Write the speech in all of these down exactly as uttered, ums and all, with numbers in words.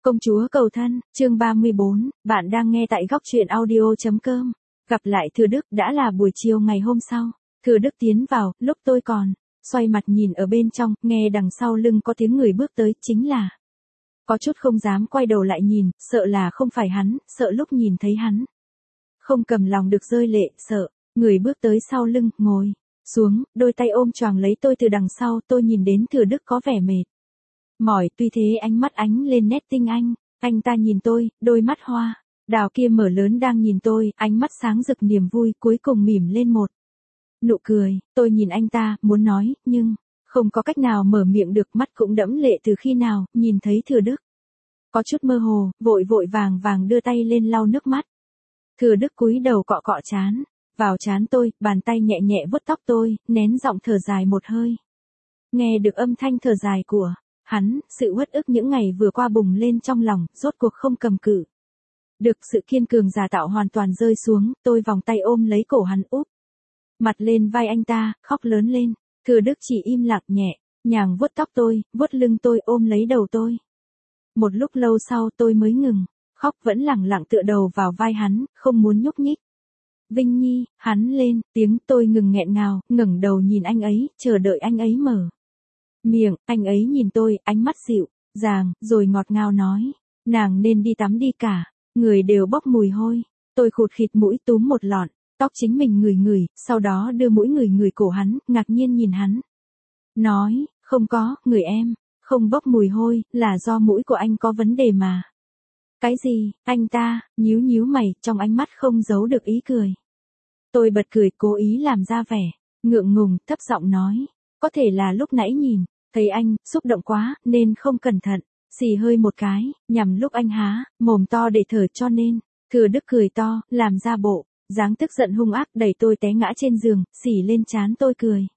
Công chúa cầu thân, chương ba mươi bốn, bạn đang nghe tại góc truyện audio chấm com. Gặp lại Thừa Đức đã là buổi chiều ngày hôm sau. Thừa Đức tiến vào, lúc tôi còn xoay mặt nhìn ở bên trong, nghe đằng sau lưng có tiếng người bước tới, chính là. Có chút không dám quay đầu lại nhìn, sợ là không phải hắn, sợ lúc nhìn thấy hắn. Không cầm lòng được rơi lệ, sợ. Người bước tới sau lưng, ngồi xuống, đôi tay ôm choàng lấy tôi từ đằng sau, tôi nhìn đến Thừa Đức có vẻ mệt mỏi, tuy thế ánh mắt ánh lên nét tinh anh, anh ta nhìn tôi, đôi mắt hoa đào kia mở lớn đang nhìn tôi, ánh mắt sáng rực niềm vui, cuối cùng mỉm lên một nụ cười. Tôi nhìn anh ta, muốn nói, nhưng không có cách nào mở miệng được, mắt cũng đẫm lệ từ khi nào nhìn thấy Thừa Đức. Có chút mơ hồ, vội vội vàng vàng đưa tay lên lau nước mắt. Thừa Đức cúi đầu cọ cọ trán vào trán tôi, bàn tay nhẹ nhẹ vuốt tóc tôi, nén giọng thở dài một hơi. Nghe được âm thanh thở dài của hắn, sự uất ức những ngày vừa qua bùng lên trong lòng, rốt cuộc không cầm cự được, sự kiên cường giả tạo hoàn toàn rơi xuống, tôi vòng tay ôm lấy cổ hắn úp mặt lên vai anh ta, khóc lớn lên. Thừa Đức chỉ im lặng nhẹ nhàng vuốt tóc tôi, vuốt lưng tôi, ôm lấy đầu tôi. Một lúc lâu sau tôi mới ngừng khóc, vẫn lẳng lặng tựa đầu vào vai hắn, không muốn nhúc nhích. Vinh Nhi, hắn lên tiếng, tôi ngừng nghẹn ngào, ngẩng đầu nhìn anh ấy, chờ đợi anh ấy mở miệng. Anh ấy nhìn tôi, ánh mắt dịu dàng, rồi ngọt ngào nói, nàng nên đi tắm đi, cả người đều bốc mùi hôi. Tôi khụt khịt mũi, túm một lọn tóc chính mình ngửi ngửi, sau đó đưa mũi ngửi ngửi cổ hắn, ngạc nhiên nhìn hắn. Nói, không có, người em không bốc mùi hôi, là do mũi của anh có vấn đề mà. Cái gì? Anh ta nhíu nhíu mày, trong ánh mắt không giấu được ý cười. Tôi bật cười, cố ý làm ra vẻ ngượng ngùng, thấp giọng nói, có thể là lúc nãy nhìn thấy anh xúc động quá, nên không cẩn thận xì hơi một cái, nhằm lúc anh há mồm to để thở cho nên. Thừa Đức cười to, làm ra bộ dáng tức giận hung ác, đẩy tôi té ngã trên giường, xỉ lên trán tôi cười.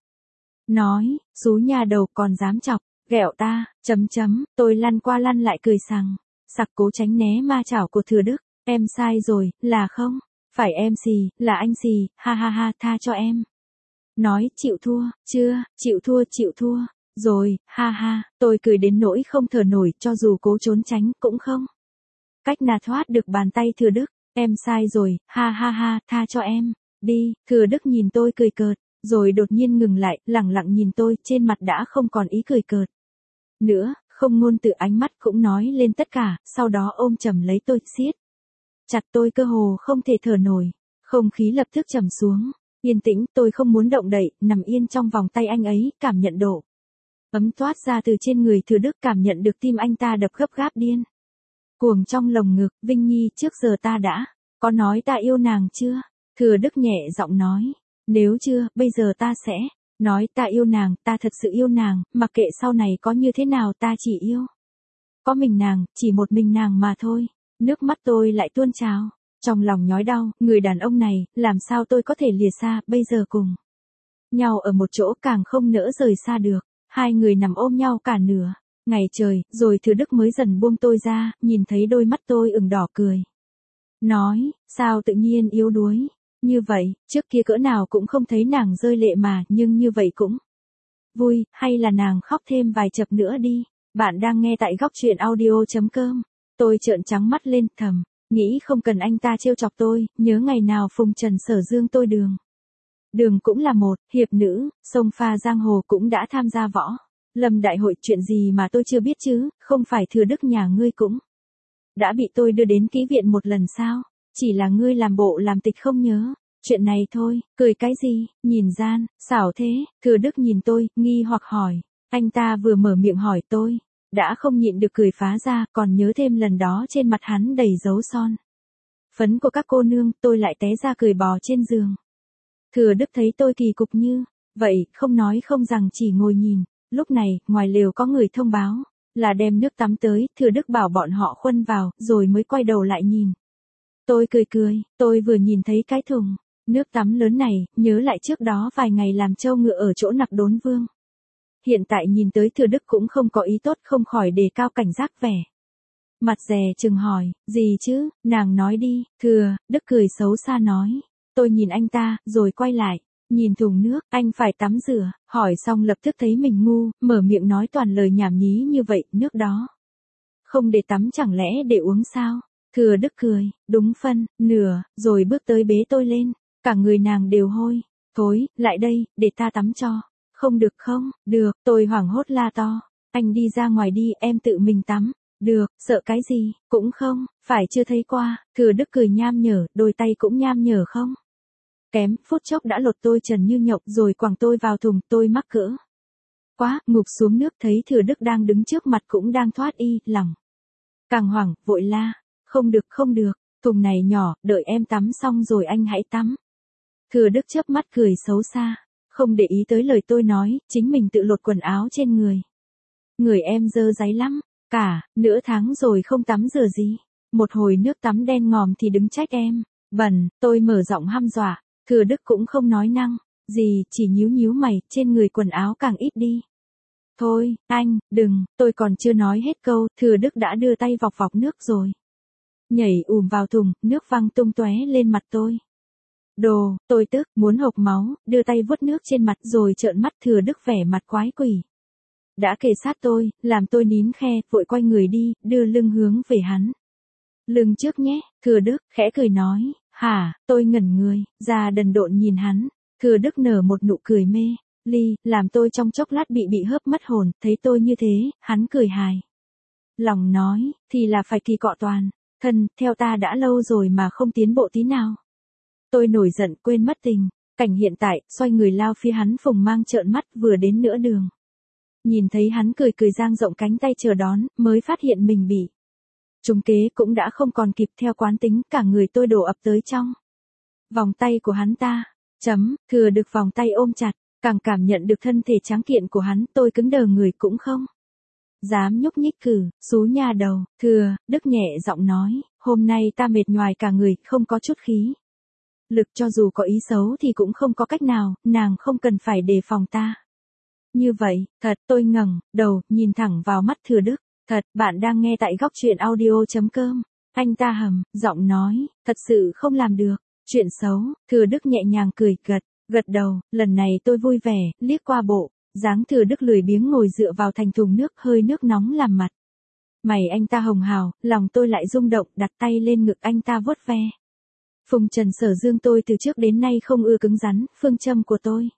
Nói, xú nhà đầu còn dám chọc ghẹo ta, chấm chấm, tôi lăn qua lăn lại cười sằng sặc, cố tránh né ma chảo của Thừa Đức. Em sai rồi, là không phải em xì, là anh xì, ha ha ha, tha cho em. Nói, chịu thua, chưa, chịu thua, chịu thua, rồi, ha ha, tôi cười đến nỗi không thở nổi, cho dù cố trốn tránh, cũng không cách nào thoát được bàn tay Thừa Đức. Em sai rồi, ha ha ha, tha cho em, đi. Thừa Đức nhìn tôi cười cợt, rồi đột nhiên ngừng lại, lẳng lặng nhìn tôi, trên mặt đã không còn ý cười cợt nữa, không ngôn từ, ánh mắt cũng nói lên tất cả, sau đó ôm chầm lấy tôi, siết chặt tôi, cơ hồ không thể thở nổi. Không khí lập tức trầm xuống, yên tĩnh, tôi không muốn động đậy, nằm yên trong vòng tay anh ấy, cảm nhận độ ấm toát ra từ trên người Thừa Đức, cảm nhận được tim anh ta đập gấp gáp điên cuồng trong lồng ngực. Vinh Nhi, trước giờ ta đã có nói ta yêu nàng chưa? Thừa Đức nhẹ giọng nói, nếu chưa, bây giờ ta sẽ nói, ta yêu nàng, ta thật sự yêu nàng, mặc kệ sau này có như thế nào, ta chỉ yêu có mình nàng, chỉ một mình nàng mà thôi. Nước mắt tôi lại tuôn trào, trong lòng nhói đau, người đàn ông này, làm sao tôi có thể lìa xa, bây giờ cùng nhau ở một chỗ càng không nỡ rời xa được. Hai người nằm ôm nhau cả nửa ngày trời, rồi Thừa Đức mới dần buông tôi ra, nhìn thấy đôi mắt tôi ửng đỏ, cười nói, sao tự nhiên yếu đuối như vậy, trước kia cỡ nào cũng không thấy nàng rơi lệ mà, nhưng như vậy cũng vui, hay là nàng khóc thêm vài chập nữa đi. Bạn đang nghe tại góc truyện audio chấm com. Tôi trợn trắng mắt lên, thầm nghĩ không cần anh ta trêu chọc tôi, nhớ ngày nào Phùng Trần Sở Dương tôi đường đường cũng là một hiệp nữ, sông pha giang hồ cũng đã tham gia võ lâm đại hội, chuyện gì mà tôi chưa biết chứ? Không phải Thừa Đức nhà ngươi cũng đã bị tôi đưa đến kỹ viện một lần sao? Chỉ là ngươi làm bộ làm tịch không nhớ chuyện này thôi. Cười cái gì, nhìn gian xảo thế? Thừa Đức nhìn tôi, nghi hoặc hỏi. Anh ta vừa mở miệng hỏi, tôi đã không nhịn được cười phá ra, còn nhớ thêm lần đó trên mặt hắn đầy dấu son phấn của các cô nương, tôi lại té ra cười bò trên giường. Thừa Đức thấy tôi kỳ cục như vậy, không nói không rằng chỉ ngồi nhìn. Lúc này, ngoài lều có người thông báo là đem nước tắm tới, Thừa Đức bảo bọn họ khuân vào, rồi mới quay đầu lại nhìn. Tôi cười cười, tôi vừa nhìn thấy cái thùng nước tắm lớn này, nhớ lại trước đó vài ngày làm trâu ngựa ở chỗ Nặc Đốn Vương. Hiện tại nhìn tới Thừa Đức cũng không có ý tốt, không khỏi đề cao cảnh giác, vẻ mặt dè chừng hỏi, gì chứ, nàng nói đi. Thừa Đức cười xấu xa nói. Tôi nhìn anh ta, rồi quay lại nhìn thùng nước, anh phải tắm rửa. Hỏi xong lập tức thấy mình ngu, mở miệng nói toàn lời nhảm nhí như vậy, nước đó Không để tắm chẳng lẽ để uống sao? Thừa Đức cười, đúng phân, nửa, rồi bước tới bế tôi lên. Cả người nàng đều hôi. Thối, lại đây, để ta tắm cho. Không được không, được, tôi hoảng hốt la to. Anh đi ra ngoài đi, em tự mình tắm. Được, sợ cái gì, cũng không, phải chưa thấy qua. Thừa Đức cười nham nhở, đôi tay cũng nham nhở không. Kém, phút chốc đã lột tôi trần như nhộng rồi quẳng tôi vào thùng, tôi mắc cỡ. Quá, ngục xuống nước thấy Thừa Đức đang đứng trước mặt cũng đang thoát y, lòng. Càng hoảng, vội la. Không được không được, thùng này nhỏ, đợi em tắm xong rồi anh hãy tắm. Thừa Đức chớp mắt cười xấu xa, không để ý tới lời tôi nói, chính mình tự lột quần áo trên người. Người em dơ dáy lắm, cả, nửa tháng rồi không tắm rửa gì. Một hồi nước tắm đen ngòm thì đứng trách em, bẩn, tôi mở giọng hăm dọa, Thừa Đức cũng không nói năng, gì, chỉ nhíu nhíu mày, trên người quần áo càng ít đi. Thôi, anh, đừng, tôi còn chưa nói hết câu, Thừa Đức đã đưa tay vọc vọc nước rồi. Nhảy ùm vào thùng, nước văng tung tóe lên mặt tôi. Đồ, tôi tức, muốn hộc máu, đưa tay vuốt nước trên mặt rồi trợn mắt Thừa Đức vẻ mặt quái quỷ. Đã kề sát tôi, làm tôi nín khe, vội quay người đi, đưa lưng hướng về hắn. Lưng trước nhé, Thừa Đức, khẽ cười nói, hả, tôi ngẩn người, ra đần độn nhìn hắn. Thừa Đức nở một nụ cười mê, ly, làm tôi trong chốc lát bị bị hớp mất hồn, thấy tôi như thế, hắn cười hài. Lòng nói, thì là phải kỳ cọ toàn, thân, theo ta đã lâu rồi mà không tiến bộ tí nào. Tôi nổi giận quên mất tình, cảnh hiện tại, xoay người lao phía hắn phùng mang trợn mắt vừa đến nửa đường. Nhìn thấy hắn cười cười dang rộng cánh tay chờ đón, mới phát hiện mình bị. Trúng kế cũng đã không còn kịp theo quán tính, cả người tôi đổ ập tới trong. Vòng tay của hắn ta, chấm, Thừa được vòng tay ôm chặt, càng cảm nhận được thân thể tráng kiện của hắn, tôi cứng đờ người cũng không. Dám nhúc nhích cử, xú nhà đầu, Thừa, Đức nhẹ giọng nói, hôm nay ta mệt nhoài cả người, không có chút khí. Lực cho dù có ý xấu thì cũng không có cách nào, nàng không cần phải đề phòng ta. Như vậy, thật, tôi ngẩng đầu, nhìn thẳng vào mắt Thừa Đức, thật, bạn đang nghe tại góc truyện audio chấm com. Anh ta hầm, giọng nói, thật sự không làm được, chuyện xấu, Thừa Đức nhẹ nhàng cười, gật, gật đầu, lần này tôi vui vẻ, liếc qua bộ, dáng Thừa Đức lười biếng ngồi dựa vào thành thùng nước, hơi nước nóng làm mặt. Mày anh ta hồng hào, lòng tôi lại rung động, đặt tay lên ngực anh ta vuốt ve. Phùng Trần Sở Dương tôi từ trước đến nay không ưa cứng rắn, phương châm của tôi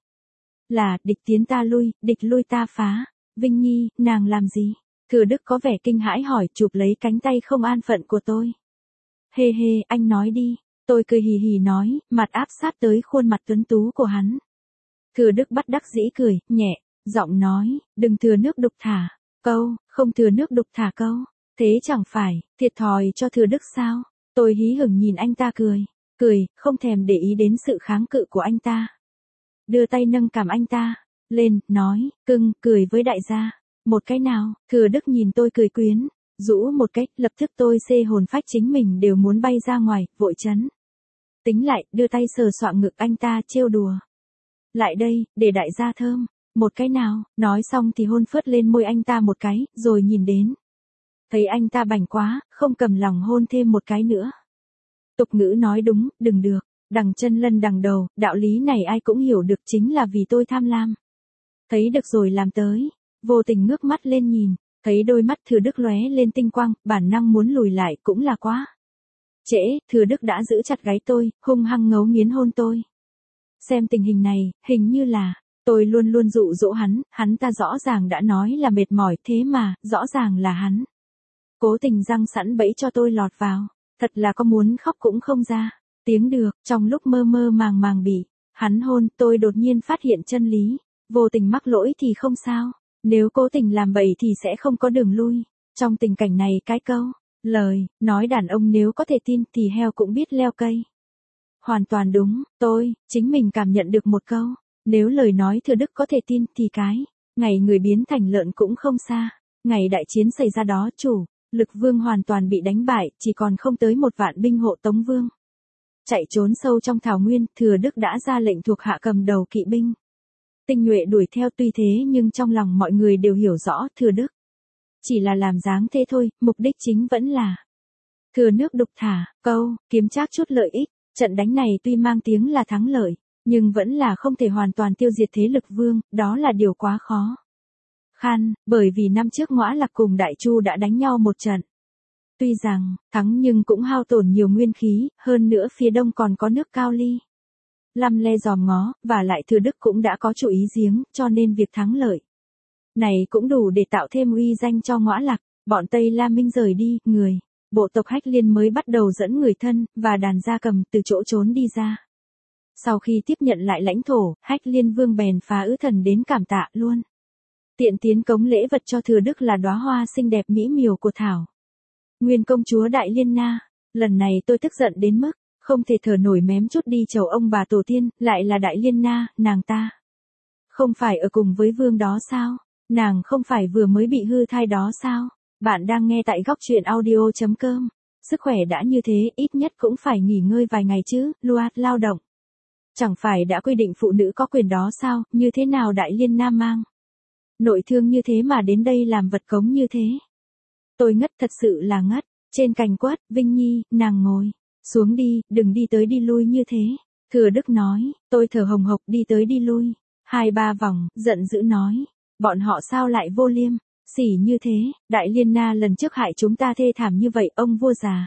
là địch tiến ta lui, địch lui ta phá. Vinh Nhi, nàng làm gì? Thừa Đức có vẻ kinh hãi hỏi, chụp lấy cánh tay không an phận của tôi. Hê hê, anh nói đi. Tôi cười hì hì nói, mặt áp sát tới khuôn mặt tuấn tú của hắn. Thừa Đức bắt đắc dĩ cười, nhẹ, giọng nói, đừng thừa nước đục thả câu, không thừa nước đục thả câu. Thế chẳng phải, thiệt thòi cho Thừa Đức sao? Tôi hí hửng nhìn anh ta cười, cười, không thèm để ý đến sự kháng cự của anh ta. Đưa tay nâng cằm anh ta lên, nói, cưng, cười với đại gia. Một cái nào, Thừa Đức nhìn tôi cười quyến, rũ một cái, lập tức tôi xê hồn phách chính mình đều muốn bay ra ngoài, vội chấn. Tính lại, đưa tay sờ soạng ngực anh ta trêu đùa. Lại đây, để đại gia thơm. Một cái nào, nói xong thì hôn phớt lên môi anh ta một cái, rồi nhìn đến. Thấy anh ta bảnh quá, không cầm lòng hôn thêm một cái nữa. Tục ngữ nói đúng, đừng được, đằng chân lân đằng đầu, đạo lý này ai cũng hiểu được, chính là vì tôi tham lam. Thấy được rồi làm tới, vô tình ngước mắt lên nhìn, thấy đôi mắt Thừa Đức lóe lên tinh quang, bản năng muốn lùi lại cũng là quá. Trễ, Thừa Đức đã giữ chặt gáy tôi, hung hăng ngấu nghiến hôn tôi. Xem tình hình này, hình như là, tôi luôn luôn dụ dỗ hắn, hắn ta rõ ràng đã nói là mệt mỏi, thế mà, rõ ràng là hắn. Cố tình răng sẵn bẫy cho tôi lọt vào, thật là có muốn khóc cũng không ra, tiếng được, trong lúc mơ mơ màng màng bị, hắn hôn, tôi đột nhiên phát hiện chân lý, vô tình mắc lỗi thì không sao, nếu cố tình làm bậy thì sẽ không có đường lui, trong tình cảnh này cái câu, lời, nói đàn ông nếu có thể tin thì heo cũng biết leo cây. Hoàn toàn đúng, tôi, chính mình cảm nhận được một câu, nếu lời nói Thừa Đức có thể tin thì cái, ngày người biến thành lợn cũng không xa, ngày đại chiến xảy ra đó chủ. Lực Vương hoàn toàn bị đánh bại, chỉ còn không tới một vạn binh hộ Tống Vương. Chạy trốn sâu trong thảo nguyên, Thừa Đức đã ra lệnh thuộc hạ cầm đầu kỵ binh. Tinh nhuệ đuổi theo, tuy thế nhưng trong lòng mọi người đều hiểu rõ Thừa Đức chỉ là làm dáng thế thôi, mục đích chính vẫn là thừa nước đục thả câu, kiếm trác chút lợi ích. Trận đánh này tuy mang tiếng là thắng lợi, nhưng vẫn là không thể hoàn toàn tiêu diệt thế lực Vương, đó là điều quá khó Khan, bởi vì năm trước Ngõa Lạc cùng Đại Chu đã đánh nhau một trận. Tuy rằng, thắng nhưng cũng hao tổn nhiều nguyên khí, hơn nữa phía đông còn có nước Cao Ly. Lăm le giòm ngó, và lại Thừa Đức cũng đã có chủ ý giếng, cho nên việc thắng lợi này cũng đủ để tạo thêm uy danh cho Ngõa Lạc. Bọn Tây La Minh rời đi, người, bộ tộc Hách Liên mới bắt đầu dẫn người thân, và đàn gia cầm từ chỗ trốn đi ra. Sau khi tiếp nhận lại lãnh thổ, Hách Liên Vương bèn phá ứ thần đến cảm tạ luôn. Tiện tiến cống lễ vật cho Thừa Đức là đóa hoa xinh đẹp mỹ miều của Thảo Nguyên công chúa Đại Liên Na. Lần này tôi tức giận đến mức không thể thở nổi, mém chút đi chầu ông bà tổ tiên, lại là Đại Liên Na, nàng ta không phải ở cùng với vương đó sao? Nàng không phải vừa mới bị hư thai đó sao? Bạn đang nghe tại góc truyện audio chấm com. Sức khỏe đã như thế, ít nhất cũng phải nghỉ ngơi vài ngày chứ, Luat lao động. Chẳng phải đã quy định phụ nữ có quyền đó sao, như thế nào Đại Liên Nam mang nội thương như thế mà đến đây làm vật cống như thế? Tôi ngất, thật sự là ngất. Trên cành quất, Vinh Nhi, nàng ngồi xuống đi, đừng đi tới đi lui như thế. Thừa Đức nói, tôi thở hồng hộc đi tới đi lui. Hai ba vòng, giận dữ nói, bọn họ sao lại vô liêm sỉ như thế, Đại Liên Na lần trước hại chúng ta thê thảm như vậy, ông vua già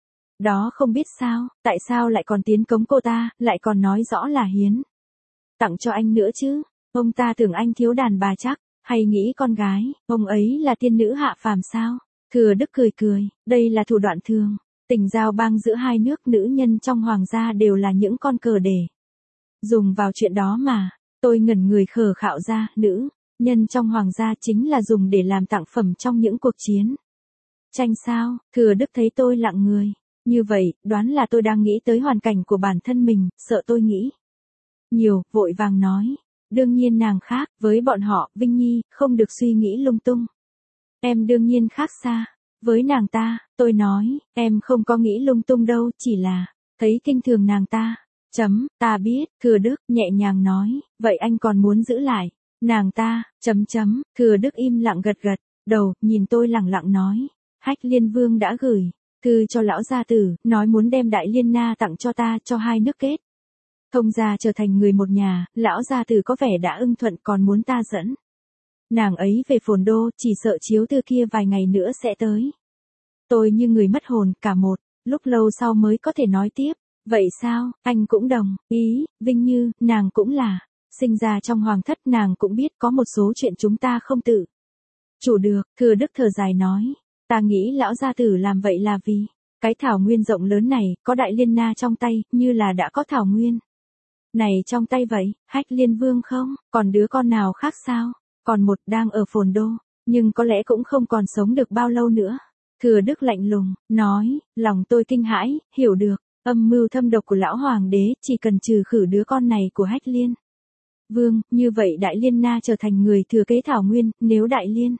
đó không biết sao, tại sao lại còn tiến cống cô ta, lại còn nói rõ là hiến tặng cho anh nữa chứ? Ông ta tưởng anh thiếu đàn bà chắc, hay nghĩ con gái ông ấy là tiên nữ hạ phàm sao? Thừa Đức cười cười, đây là thủ đoạn thường tình giao bang giữa hai nước, nữ nhân trong hoàng gia đều là những con cờ để dùng vào chuyện đó mà. Tôi ngẩn người khờ khạo ra, nữ nhân trong hoàng gia chính là dùng để làm tặng phẩm trong những cuộc chiến tranh sao? Thừa Đức thấy tôi lặng người như vậy, đoán là tôi đang nghĩ tới hoàn cảnh của bản thân mình, sợ tôi nghĩ nhiều, vội vàng nói, đương nhiên nàng khác với bọn họ, Vinh Nhi, không được suy nghĩ lung tung. Em đương nhiên khác xa với nàng ta. Tôi nói, em không có nghĩ lung tung đâu, chỉ là thấy kinh thường nàng ta. Chấm, ta biết. Thừa Đức nhẹ nhàng nói, vậy anh còn muốn giữ lại nàng ta? Chấm chấm. Thừa Đức im lặng gật gật đầu, nhìn tôi lẳng lặng nói, Hách Liên Vương đã gửi thư cho lão gia tử, nói muốn đem Đại Liên Na tặng cho ta, cho hai nước kết thông gia trở thành người một nhà. Lão gia tử có vẻ đã ưng thuận, còn muốn ta dẫn nàng ấy về Phồn Đô, chỉ sợ chiếu thư kia vài ngày nữa sẽ tới. Tôi như người mất hồn, cả một lúc lâu sau mới có thể nói tiếp, vậy sao, anh cũng đồng ý? Vinh Như, nàng cũng là sinh ra trong hoàng thất, nàng cũng biết có một số chuyện chúng ta không tự chủ được. Thừa Đức thở dài nói, ta nghĩ lão gia tử làm vậy là vì cái thảo nguyên rộng lớn này, có Đại Liên Na trong tay, như là đã có thảo nguyên này trong tay vậy. Hách Liên Vương không, còn đứa con nào khác sao? Còn một, đang ở Phồn Đô, nhưng có lẽ cũng không còn sống được bao lâu nữa. Thừa Đức lạnh lùng nói, lòng tôi kinh hãi, hiểu được âm mưu thâm độc của lão hoàng đế, chỉ cần trừ khử đứa con này của Hách Liên Vương, như vậy Đại Liên Na trở thành người thừa kế thảo nguyên. Nếu Đại Liên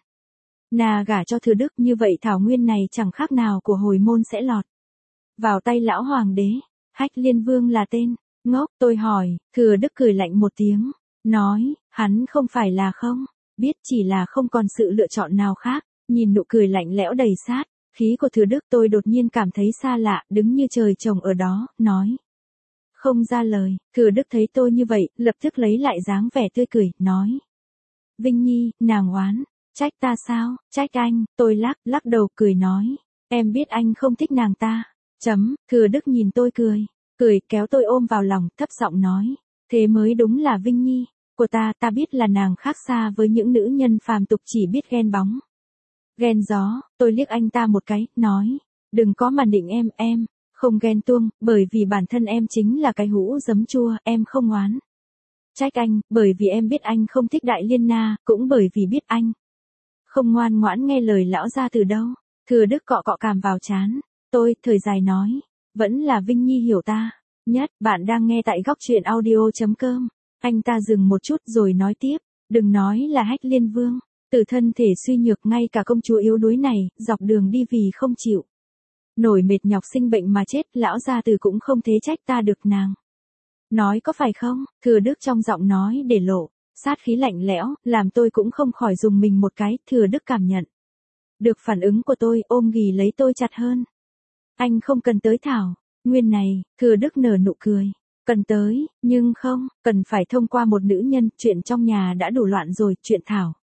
Na gả cho Thừa Đức, như vậy thảo nguyên này chẳng khác nào của hồi môn sẽ lọt vào tay lão hoàng đế. Hách Liên Vương là tên ngốc? Tôi hỏi. Thừa Đức cười lạnh một tiếng, nói, hắn không phải là không biết, chỉ là không còn sự lựa chọn nào khác. Nhìn nụ cười lạnh lẽo đầy sát khí của Thừa Đức, tôi đột nhiên cảm thấy xa lạ, đứng như trời trồng ở đó, nói không ra lời. Thừa Đức thấy tôi như vậy, lập tức lấy lại dáng vẻ tươi cười, nói, Vinh Nhi, nàng oán trách ta sao? Trách anh? Tôi lắc lắc đầu cười nói, em biết anh không thích nàng ta. Chấm. Thừa Đức nhìn tôi cười cười, kéo tôi ôm vào lòng, thấp giọng nói, thế mới đúng là Vinh Nhi của ta. Ta biết là nàng khác xa với những nữ nhân phàm tục chỉ biết ghen bóng ghen gió. Tôi liếc anh ta một cái, nói, đừng có mà nịnh em, em không ghen tuông, bởi vì bản thân em chính là cái hũ giấm chua. Em không oán trách anh, bởi vì em biết anh không thích Đại Liên Na, cũng bởi vì biết anh không ngoan ngoãn nghe lời lão gia từ đâu. Thừa Đức cọ cọ cằm vào trán tôi, thời dài nói, vẫn là Vinh Nhi hiểu ta nhất. Bạn đang nghe tại góc truyện audio chấm com. Anh ta dừng một chút rồi nói tiếp, đừng nói là Hách Liên Vương, từ thân thể suy nhược, ngay cả công chúa yếu đuối này, dọc đường đi vì không chịu nổi mệt nhọc sinh bệnh mà chết, lão gia tử cũng không thế trách ta được. Nàng nói có phải không? Thừa Đức trong giọng nói để lộ sát khí lạnh lẽo, làm tôi cũng không khỏi dùng mình một cái. Thừa Đức cảm nhận được phản ứng của tôi, ôm ghì lấy tôi chặt hơn. Anh không cần tới thảo nguyên này. Thừa Đức nở nụ cười, cần tới, nhưng không cần phải thông qua một nữ nhân. Chuyện trong nhà đã đủ loạn rồi, chuyện thảo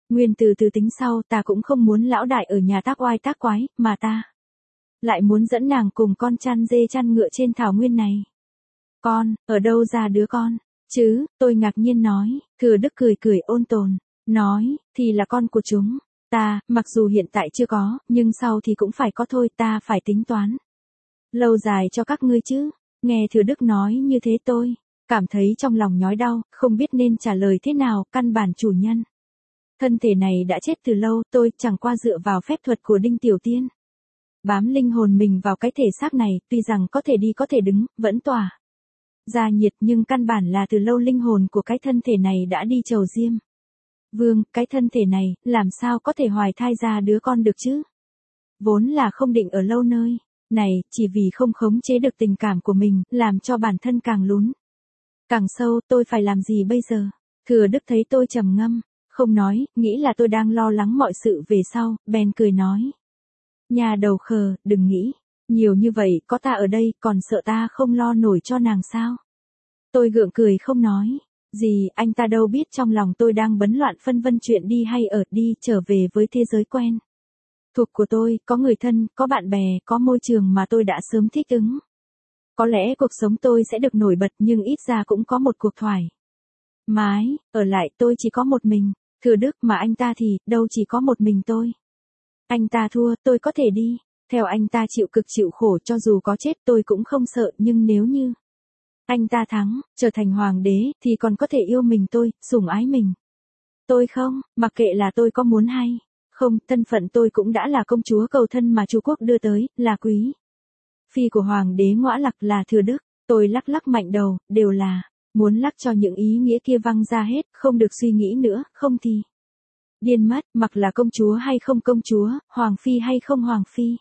Nguyên từ từ tính sau, ta cũng không muốn lão đại ở nhà tác oai tác quái, mà ta lại muốn dẫn nàng cùng con chăn dê chăn ngựa trên thảo nguyên này. Con, ở đâu ra đứa con? Chứ, tôi ngạc nhiên nói, Thừa Đức cười cười ôn tồn, nói, thì là con của chúng. Ta, mặc dù hiện tại chưa có, nhưng sau thì cũng phải có thôi, ta phải tính toán lâu dài cho các ngươi chứ. Nghe Thừa Đức nói như thế tôi cảm thấy trong lòng nhói đau, không biết nên trả lời thế nào, căn bản chủ nhân thân thể này đã chết từ lâu, tôi chẳng qua dựa vào phép thuật của Đinh Tiểu Tiên bám linh hồn mình vào cái thể xác này, tuy rằng có thể đi có thể đứng, vẫn tỏa ra nhiệt, nhưng căn bản là từ lâu linh hồn của cái thân thể này đã đi chầu Diêm Vương, cái thân thể này, làm sao có thể hoài thai ra đứa con được chứ? Vốn là không định ở lâu nơi này, chỉ vì không khống chế được tình cảm của mình, làm cho bản thân càng lún càng sâu, tôi phải làm gì bây giờ? Thừa Đức thấy tôi trầm ngâm, không nói, nghĩ là tôi đang lo lắng mọi sự về sau, bèn cười nói. Nhà đầu khờ, đừng nghĩ nhiều như vậy, có ta ở đây, còn sợ ta không lo nổi cho nàng sao? Tôi gượng cười không nói gì, anh ta đâu biết trong lòng tôi đang bấn loạn phân vân chuyện đi hay ở, đi trở về với thế giới quen thuộc của tôi, có người thân, có bạn bè, có môi trường mà tôi đã sớm thích ứng. Có lẽ cuộc sống tôi sẽ được nổi bật, nhưng ít ra cũng có một cuộc thoải mái, ở lại tôi chỉ có một mình. Thừa Đức, mà anh ta thì, đâu chỉ có một mình tôi. Anh ta thua, tôi có thể đi theo anh ta chịu cực chịu khổ, cho dù có chết tôi cũng không sợ, nhưng nếu như anh ta thắng, trở thành hoàng đế, thì còn có thể yêu mình tôi, sủng ái mình. Tôi không, mặc kệ là tôi có muốn hay không, thân phận tôi cũng đã là công chúa cầu thân mà Chu Quốc đưa tới, là quý phi của hoàng đế Ngõa Lặc, là Thừa Đức. Tôi lắc lắc mạnh đầu, đều là muốn lắc cho những ý nghĩa kia văng ra hết, không được suy nghĩ nữa, không thì điên mất, mặc là công chúa hay không công chúa, hoàng phi hay không hoàng phi.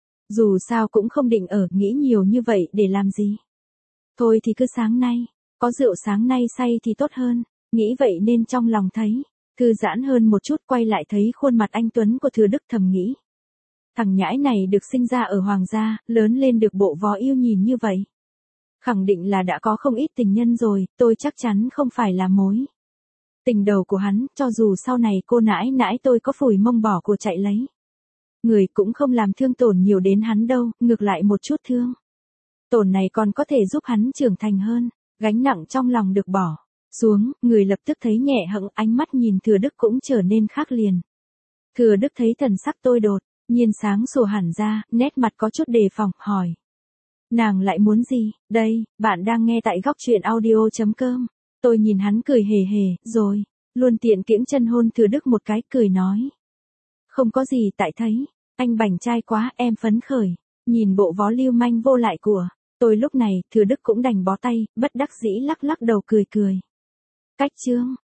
Dù sao cũng không định ở, nghĩ nhiều như vậy để làm gì. Thôi thì cứ sáng nay, có rượu sáng nay say thì tốt hơn, nghĩ vậy nên trong lòng thấy thư giãn hơn một chút, quay lại thấy khuôn mặt anh tuấn của Thừa Đức, thầm nghĩ. Thằng nhãi này được sinh ra ở hoàng gia, lớn lên được bộ vó yêu nhìn như vậy. Khẳng định là đã có không ít tình nhân rồi, tôi chắc chắn không phải là mối tình đầu của hắn, cho dù sau này cô nãi nãi tôi có phủi mông bỏ của chạy lấy người, cũng không làm thương tổn nhiều đến hắn đâu, ngược lại một chút thương tổn này còn có thể giúp hắn trưởng thành hơn, gánh nặng trong lòng được bỏ xuống, người lập tức thấy nhẹ hững, ánh mắt nhìn Thừa Đức cũng trở nên khác liền. Thừa Đức thấy thần sắc tôi đột nhiên sáng sủa hẳn ra, nét mặt có chút đề phòng, hỏi. Nàng lại muốn gì? Đây, bạn đang nghe tại góc truyện audio.com. Tôi nhìn hắn cười hề hề, rồi, luôn tiện kiễng chân hôn Thừa Đức một cái, cười nói. Không có gì, tại thấy, anh bảnh trai quá, em phấn khởi. Nhìn bộ vó lưu manh vô lại của tôi lúc này, Thừa Đức cũng đành bó tay, bất đắc dĩ lắc lắc đầu cười cười. Cách chương.